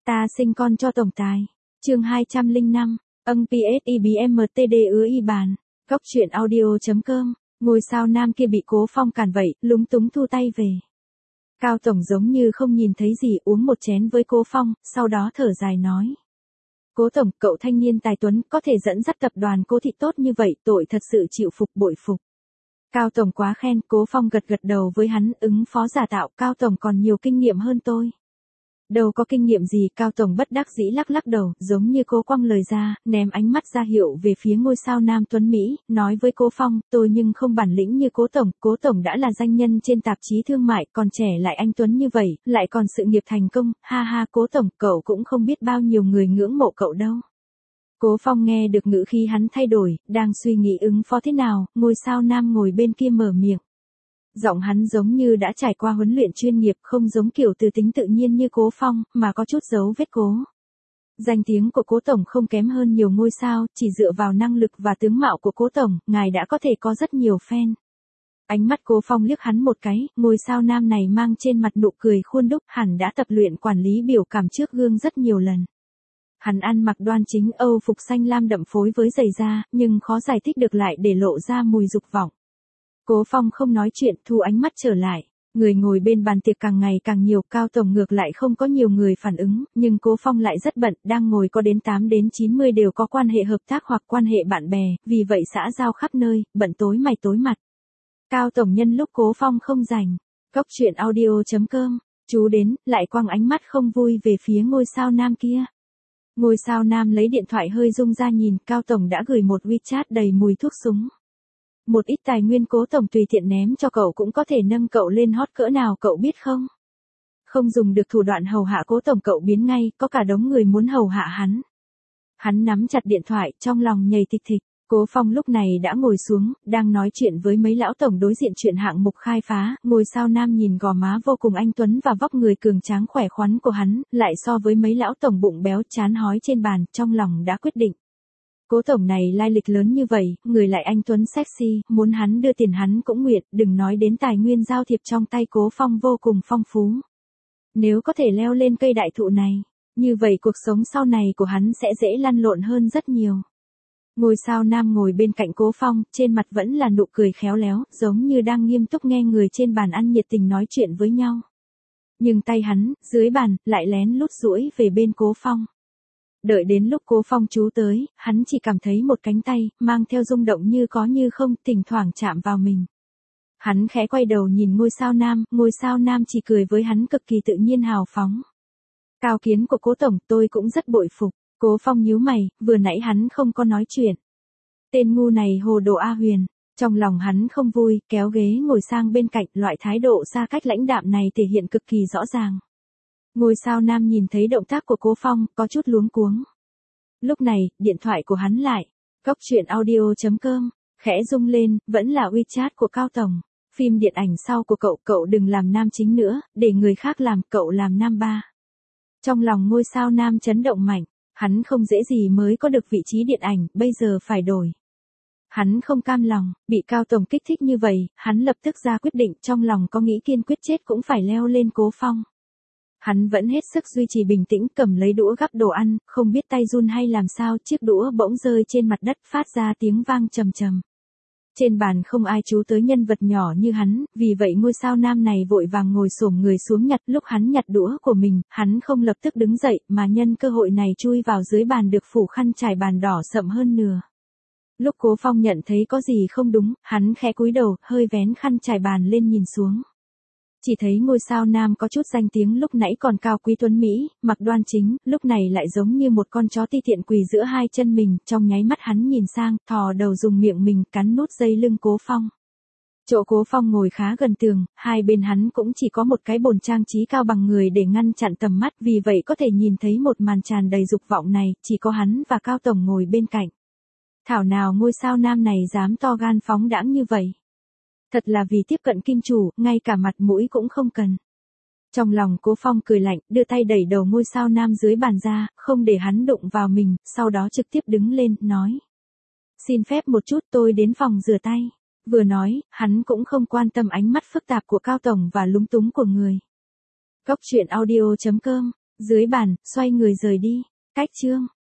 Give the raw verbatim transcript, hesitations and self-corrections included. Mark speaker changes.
Speaker 1: Ta sinh con cho tổng tài. Chương hai trăm lẻ năm, âng pê ét i bê em tê đê ứa y bàn. Góc truyện audio.com. Ngôi sao nam kia bị Cố Phong cản vậy, lúng túng thu tay về. Cao tổng giống như không nhìn thấy gì, uống một chén với Cố Phong, sau đó thở dài nói: Cố tổng, cậu thanh niên tài tuấn, có thể dẫn dắt tập đoàn Cố thị tốt như vậy, tội thật sự chịu phục, bội phục. Cao tổng quá khen. Cố Phong gật gật đầu với hắn, ứng phó giả tạo. Cao tổng còn nhiều kinh nghiệm hơn tôi. Đâu có kinh nghiệm gì. Cao tổng bất đắc dĩ lắc lắc đầu, giống như cố quăng lời ra, ném ánh mắt ra hiệu về phía ngôi sao nam tuấn Mỹ, nói với Cố Phong: tôi nhưng không bản lĩnh như Cố tổng. Cố tổng đã là danh nhân trên tạp chí thương mại, còn trẻ lại anh tuấn như vậy, lại còn sự nghiệp thành công, ha ha. Cố tổng, cậu cũng không biết bao nhiêu người ngưỡng mộ cậu đâu. Cố Phong nghe được ngữ khí hắn thay đổi, đang suy nghĩ ứng phó thế nào, ngôi sao nam ngồi bên kia mở miệng. Giọng hắn giống như đã trải qua huấn luyện chuyên nghiệp, không giống kiểu từ tính tự nhiên như Cố Phong, mà có chút dấu vết cố. Danh tiếng của Cố tổng không kém hơn nhiều ngôi sao, chỉ dựa vào năng lực và tướng mạo của Cố tổng, ngài đã có thể có rất nhiều fan. Ánh mắt Cố Phong liếc hắn một cái, ngôi sao nam này mang trên mặt nụ cười khuôn đúc, hẳn đã tập luyện quản lý biểu cảm trước gương rất nhiều lần. Hắn ăn mặc đoan chính, Âu phục xanh lam đậm phối với giày da, nhưng khó giải thích được lại để lộ ra mùi dục vọng. Cố Phong không nói chuyện, thu ánh mắt trở lại. Người ngồi bên bàn tiệc càng ngày càng nhiều, Cao tổng ngược lại không có nhiều người phản ứng, nhưng Cố Phong lại rất bận, đang ngồi có đến tám đến chín mươi đều có quan hệ hợp tác hoặc quan hệ bạn bè, vì vậy xã giao khắp nơi, bận tối mày tối mặt. Cao tổng nhân lúc Cố Phong không rảnh. Góc truyện audio.com. Chú đến, lại quăng ánh mắt không vui về phía ngôi sao nam kia. Ngôi sao nam lấy điện thoại hơi rung ra nhìn, Cao tổng đã gửi một WeChat đầy mùi thuốc súng. Một ít tài nguyên Cố tổng tùy tiện ném cho cậu cũng có thể nâng cậu lên hot cỡ nào cậu biết không? Không dùng được thủ đoạn hầu hạ Cố tổng cậu biến ngay, có cả đống người muốn hầu hạ hắn. Hắn nắm chặt điện thoại, trong lòng nhảy thịch thịch. Cố Phong lúc này đã ngồi xuống, đang nói chuyện với mấy lão tổng đối diện chuyện hạng mục khai phá, ngôi sao nam nhìn gò má vô cùng anh tuấn và vóc người cường tráng khỏe khoắn của hắn, lại so với mấy lão tổng bụng béo chán hói trên bàn, trong lòng đã quyết định. Cố tổng này lai lịch lớn như vậy, người lại anh tuấn sexy, muốn hắn đưa tiền hắn cũng nguyện, đừng nói đến tài nguyên giao thiệp trong tay Cố Phong vô cùng phong phú. Nếu có thể leo lên cây đại thụ này, như vậy cuộc sống sau này của hắn sẽ dễ lăn lộn hơn rất nhiều. Ngôi sao nam ngồi bên cạnh Cố Phong, trên mặt vẫn là nụ cười khéo léo, giống như đang nghiêm túc nghe người trên bàn ăn nhiệt tình nói chuyện với nhau. Nhưng tay hắn, dưới bàn, lại lén lút duỗi về bên Cố Phong. Đợi đến lúc Cố Phong chú tới, hắn chỉ cảm thấy một cánh tay, mang theo rung động như có như không, thỉnh thoảng chạm vào mình. Hắn khẽ quay đầu nhìn ngôi sao nam, ngôi sao nam chỉ cười với hắn cực kỳ tự nhiên hào phóng. Cao kiến của Cố tổng, tôi cũng rất bội phục. Cố Phong nhíu mày, vừa nãy hắn không có nói chuyện. Tên ngu này hồ đồ A Huyền. Trong lòng hắn không vui, kéo ghế ngồi sang bên cạnh, loại thái độ xa cách lãnh đạm này thể hiện cực kỳ rõ ràng. Ngôi sao nam nhìn thấy động tác của Cố Phong, có chút luống cuống. Lúc này, điện thoại của hắn lại. Góc truyện audio.com. Khẽ rung lên, vẫn là WeChat của Cao tổng. Phim điện ảnh sau của cậu, cậu đừng làm nam chính nữa, để người khác làm, cậu làm nam ba. Trong lòng ngôi sao nam chấn động mạnh. Hắn không dễ gì mới có được vị trí điện ảnh, bây giờ phải đổi. Hắn không cam lòng, bị Cao tổng kích thích như vậy, hắn lập tức ra quyết định, trong lòng có nghĩ kiên quyết chết cũng phải leo lên Cố Phong. Hắn vẫn hết sức duy trì bình tĩnh, cầm lấy đũa gắp đồ ăn, không biết tay run hay làm sao, chiếc đũa bỗng rơi trên mặt đất, phát ra tiếng vang trầm trầm. Trên bàn không ai chú tới nhân vật nhỏ như hắn, vì vậy ngôi sao nam này vội vàng ngồi xổm người xuống nhặt. Lúc hắn nhặt đũa của mình, hắn không lập tức đứng dậy, mà nhân cơ hội này chui vào dưới bàn được phủ khăn trải bàn đỏ sậm hơn nửa. Lúc Cố Phong nhận thấy có gì không đúng, hắn khẽ cúi đầu, hơi vén khăn trải bàn lên nhìn xuống. Chỉ thấy ngôi sao nam có chút danh tiếng lúc nãy còn cao quý tuấn Mỹ, mặc đoan chính, lúc này lại giống như một con chó ti tiện quỳ giữa hai chân mình, trong nháy mắt hắn nhìn sang, thò đầu dùng miệng mình cắn nút dây lưng Cố Phong. Chỗ Cố Phong ngồi khá gần tường, hai bên hắn cũng chỉ có một cái bồn trang trí cao bằng người để ngăn chặn tầm mắt, vì vậy có thể nhìn thấy một màn tràn đầy dục vọng này, chỉ có hắn và Cao tổng ngồi bên cạnh. Thảo nào ngôi sao nam này dám to gan phóng đãng như vậy. Thật là vì tiếp cận kim chủ, ngay cả mặt mũi cũng không cần. Trong lòng Cố Phong cười lạnh, đưa tay đẩy đầu ngôi sao nam dưới bàn ra, không để hắn đụng vào mình, sau đó trực tiếp đứng lên, nói. Xin phép một chút, tôi đến phòng rửa tay. Vừa nói, hắn cũng không quan tâm ánh mắt phức tạp của Cao tổng và lúng túng của người. Góc truyện audio.com. Dưới bàn, xoay người rời đi. Cách chương.